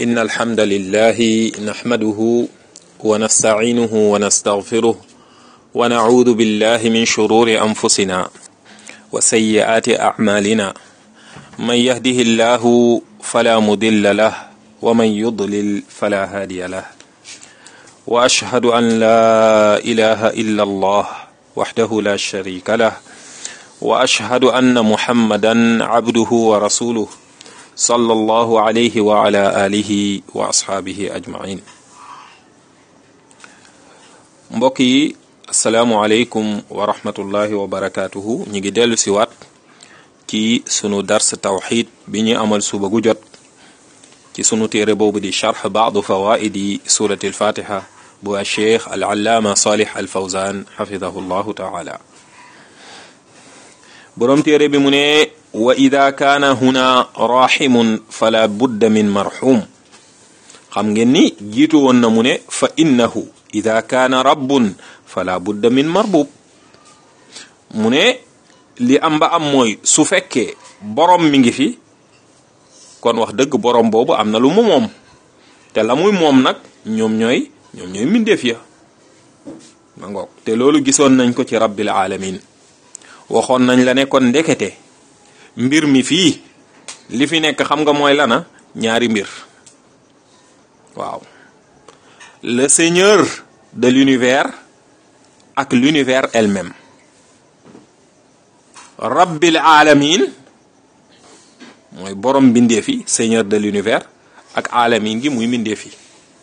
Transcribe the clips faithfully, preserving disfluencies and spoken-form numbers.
إن الحمد لله نحمده ونستعينه ونستغفره ونعوذ بالله من شرور أنفسنا وسيئات أعمالنا من يهده الله فلا مضل له ومن يضلل فلا هادي له وأشهد أن لا إله إلا الله وحده لا شريك له وأشهد أن محمدا عبده ورسوله صلى الله عليه وعلى آله وأصحابه أجمعين. mbokk yi asalaamualeykum wa rahmatullahi wa barakaatuhu. ñu ngi dellu si waat ci sunu dars tawxid bi ñu amal suba gu jot ci sunu téere boobu di charx baadu fawaidi surati alfatiha bu cheikh al allaama salih al fawzan xafidahu llahu taala. boroom téere bi mu ne wa ida kaana huna raximun fala budda min marxum. xam ngeen ni jiitu woon na mu ne fa innahu ida kaana rabbun fala budda min marbub. mu ne li am ba am mooy su fekkee borom mi ngi fi kon wax dëgg borom boobu am na lu mu moom te la muy moom nag ñoom ñooy ñoom ñooy mbindeef ya ma ngoog. te loolu gisoon nañ ko ci rabbil alamin waxoon nañ la ne kon ndekete mbir mi fii li fi nekk xam nga mooy lana ñaari mbir. waaw le seigneur de l'univers ak l'univers elle-même. rabbil alamin mooy borom mbindeef yi, seigneur de l'univers, ak alamin gi muy mbindeef yi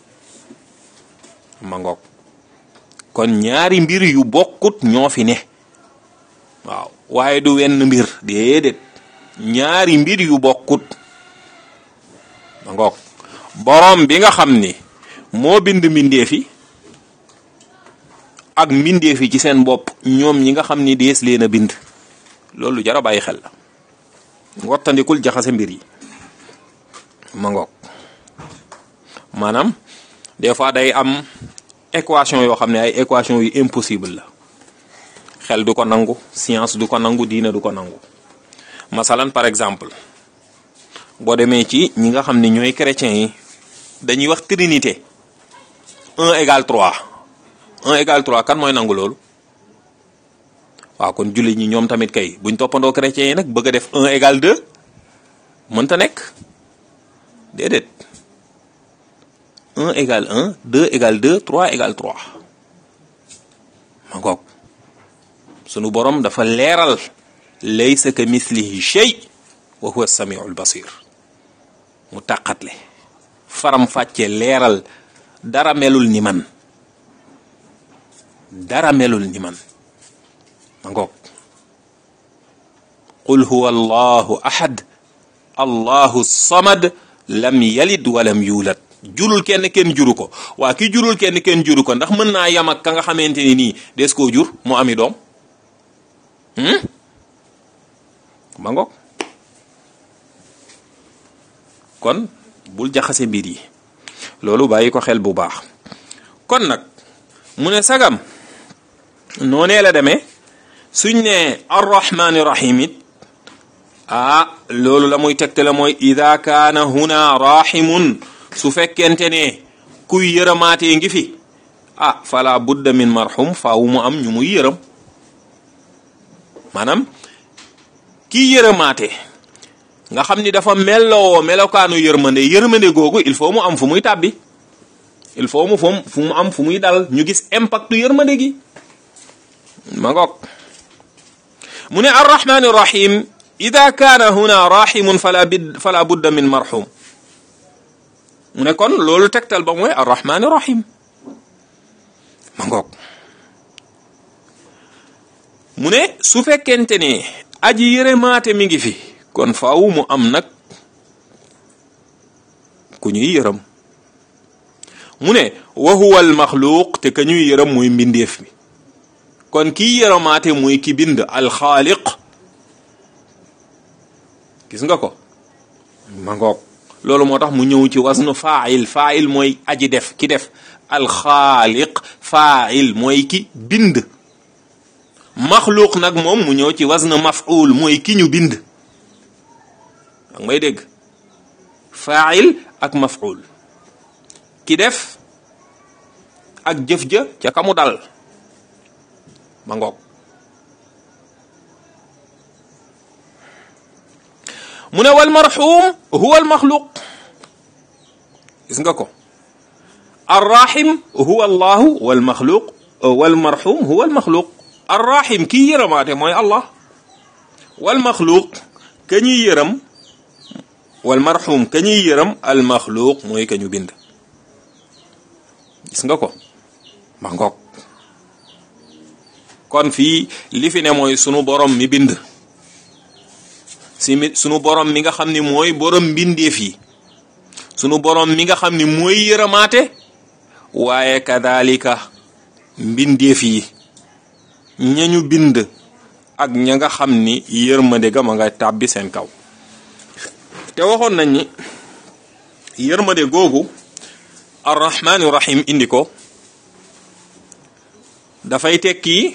ma ngoog. kon ñaari mbir yu bokkut ñoo fi ne. waaw waaye du wenn mbir déedéet, ñaari mbir yu bokkut ma ngoog. borom bi nga xam ni moo bind mbindeef yi ak mbindeef yi ci seen bopp ñoom ñi nga xam ni dees leen a bind, loolu jara bàyyi xel la. ngottandikul jaxase mbir yi ma ngoog. maanaam des fois day am équation yoo xam ne ay équation yu impossible la. xel du ko nangu, science du ko nangu, diina du ko nangu. masalan par exemple boo demee ci ñi nga xam ne ñooy chrétiens yi dañuy wax trinité, un égale trois un égale trois kan mooy nangu loolu? waaw kon jullit ñi ñoom tamit kay buñ toppandoo chrétiens yi nag bëgg a def un égale deux mënta nekk déedéet. un égale un, deux égale deux, trois égale trois ma ngoog. sunu borom dafa leeral laysa ka mislihi shay wa huwa samiul basir. mu tàqatle faram fàcce leeral dara melul ni man, dara melul ni man ma ngoog. qul huwa allahu ahad allahu samad lam yalid walam yulad. jurul kenn kenn juru ko. waa ki jurul kenn kenn juru ko ndax mën naa yam ak ka nga xamante ni nii des koo jur mu ami doom ma ngoog. kon bul jaxase mbir yi, loolu bàyyi ko xel bu baax. kon nag mu ne sagam noonee la demee suñ ne arrahmani rahim it ah loolu la muy tegte la mooy ida kaana huna rahimun, su fekkente ne kuy yërëmaatee ngi fi ah fala budda min marhum, faawu mu am ñu muy yërëm. maanaam kii yërëmaate nga xam ni dafa melloo melokaanu yërmande yërmande googu il faut mu am fu muy tàbbi, il faut mu fu mu am fu muy dal, ñu gis impactu yërmande gi ma ngoog. mu ne arrahmani rahim ida kaana huna rahimun fala bid fala budda min marhum. mu ne kon loolu tegtal ba mooy arrahmani rahim ma ngoog. mu ne su fekkente ne aji yërëmaate mi ngi fi kon faaw mu am nag ku ñuy yërëm. mu ne wa huwa al maxluuq, te ka ñuy yërëm mooy mbindeef mi. kon kii yërëmaate mooy ki bind alxaaliq. gis nga ko ma ngoog. loolu moo tax mu ñëw ci wasnu faa'il. faa'il mooy aji def, ki def. alxaaliq faa'il mooy ki bind. maxluuq nag moom mu ñëw ci wasnu maf'ul mooy ki ñu bind. ak may dégg faa'il ak maf'ul ki def ak jëf ja ca kamu dal ma ngoog mu ne wal marxuum huwa al maxluq gis nga ko arrahim huwa allahu wal maxluq wal marxuum huwa al maxluq arrahim kii yërëmaate mooy allah wal maxluq ka ñuy yërëm wal marxuum ka ñuy yërëm al maxluq mooy ka ñu bind gis nga ko ma ngoog kon fii li fi ne mooy sunu borom mi bind si mi sunu borom mi nga xam ni mooy borom mbindeef yi sunu borom mi nga xam ni mooy yërëmaate waaye kadalika mbindeef yi ñañu bind ak ña nga xam ni yërmande ga ma nga tàbbi seen kaw te waxoon nañ ni yërmande googu arrahmaani rahim indi ko dafay tekki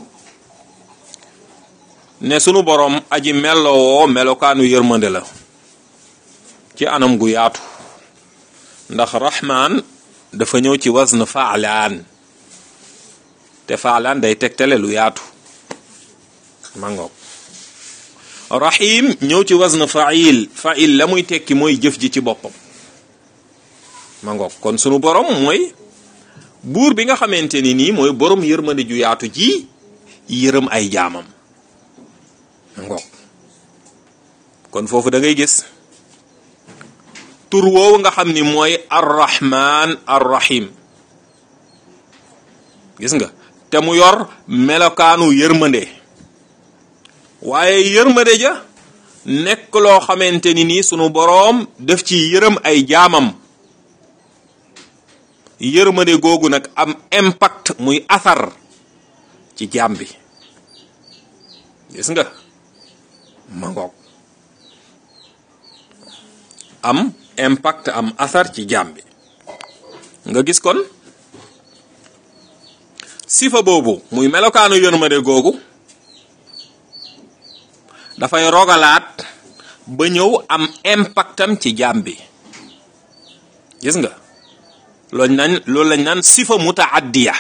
ne sunu borom aji mellowoo melokaanu yërmande la ci anam gu yaatu ndax rahman dafa ñëw ci wazn faalaan te faalaan day tegtale lu yaatu mangoog rahim ñëw ci wazn fa'il fa'il la muy tekki mooy jëf ji ci boppam mangoog kon sunu borom mooy buur bi nga xamante ni nii mooy borom yërmande ju yaatu ji yërëm ay jaamam mangoog kon foofu da ngay gis tur woowu nga xam ni mooy arrahman arrahim gis nga te mu yor melokaanu yërmande waaye yërmande ja nekk loo xamante ni nii sunu boroom def ci yërëm ay jaamam yërmande googu nag am impact muy asar ci jaam bi gis nga ma ngoog am impact am asar ci jaam bi nga gis kon sifa boobu muy melokaanu yërmande googu dafay rogalaat ba ñëw am impactam ci jaam bi gis nga loolu nañ loolu lañ naan sifa mutaaddiya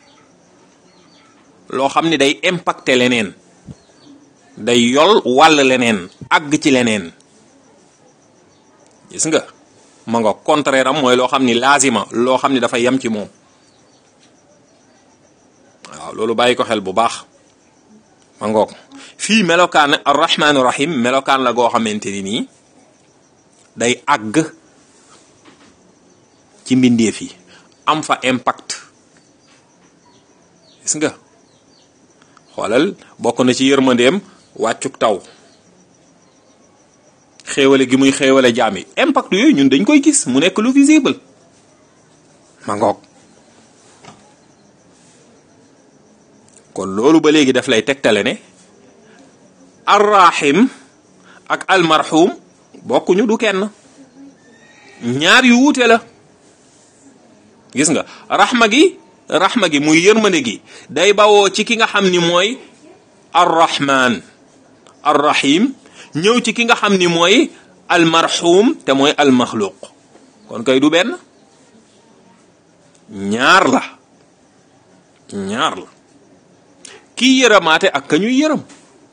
loo xam ni day impacté leneen day yol wàll leneen àgg ci leneen gis nga ma nga contraire am mooy loo xam ni laazima loo xam ni dafa yem ci moom waaw loolu bàyyi ko xel bu baax ma ngoog fii melokaan arrahmaanu rahim melokaan la goo xamante ni nii day àgg ci mbindeef yi am fa impact gis nga xoolal bokk na ci yërmandeem wàccuk taw xéewale gi muy xéewale jaam yi impact yooyu ñun dañ koy gis mu nekk lu visible ma ngoog kon loolu ba léegi daf lay tegtale ne arrahim ak almarhum bokkuñu du kenn ñaar yu wuute la gis nga raxma gi raxma gi muy yërmande gi day bawoo ci ki nga xam ni mooy arrahman arrahim ñëw ci ki nga xam ni mooy almarhum te mooy almaxluq kon kay du benn ñaar la ñaar la kii yërëmaate ak ka ñuy yërëm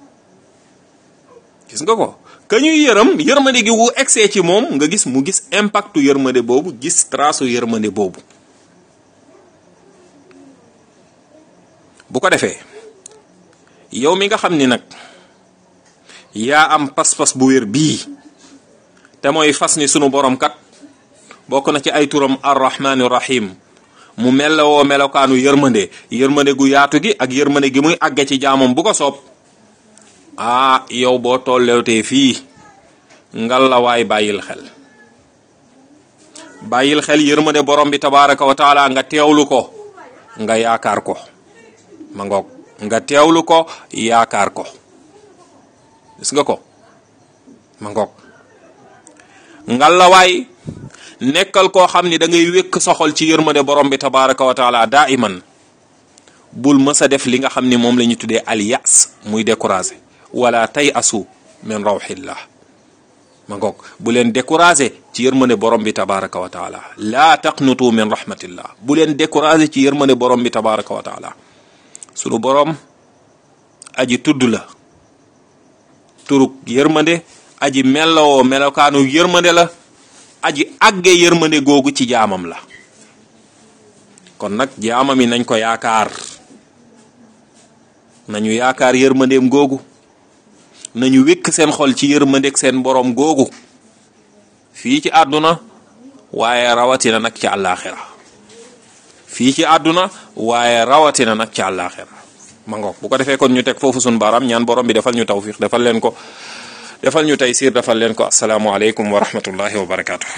gis nga ko ka ñuy yërëm yërmande gi wu egsee ci moom nga gis mu gis impactu yërmande boobu gis trace yërmande boobu bu ko defee yow mi nga xam ni nag yaa am pas-pas bu wér bii te mooy fas ni sunu borom kat bokk na ci ay turam arrahmaani rahim mu mellowoo melokaanu yërmande yërmande gu yaatu gi ak yërmande gi muy àgge ci jaamam bu ko soob ah yow boo tollewtee fii ngal la waay bàyyil xel bàyyil xel yërmande borom bi tabaraka wa taala nga teewlu ko nga yaakaar ko ma ngoog nga teewlu ko yaakaar ko gis nga ko ma ngoog ngal la waay nekkal koo xam ni da ngay wékk soxol ci yërmande borom bi tabaraka wa taala daa iman bul mës a def li nga xam ni moom la ñu tuddee al yas muy découragé wala tay asu min rawxillah ma ngoog bu leen découragé ci yërmande borom bi tabaraka wa taala laa taqnutu min rahmatillah bu leen découragé ci yërmande borom bi tabaraka wa taala sunu borom aji tudd la turuk yërmande aji mellowoo melokaanu yërmande la aji àgge yërmande googu ci jaamam la kon nag jaamam yi nañ ko yaakaar nañu yaakaar yërmandeem googu nañu wékk seen xol ci yërmandeeg seen borom googu fii ci àdduna waaye rawatina nag ci àllaaxira fii ci àdduna waaye rawatina nag ci àllaaxira ma ngoog bu ko defee kon ñu teg foofu sun baaraam ñaan borom bi defal ñu tawfiq defal leen ko defal ñu taysiir defal leen ko assalaamu aleykum wa rahmatullahi wa barakaatu.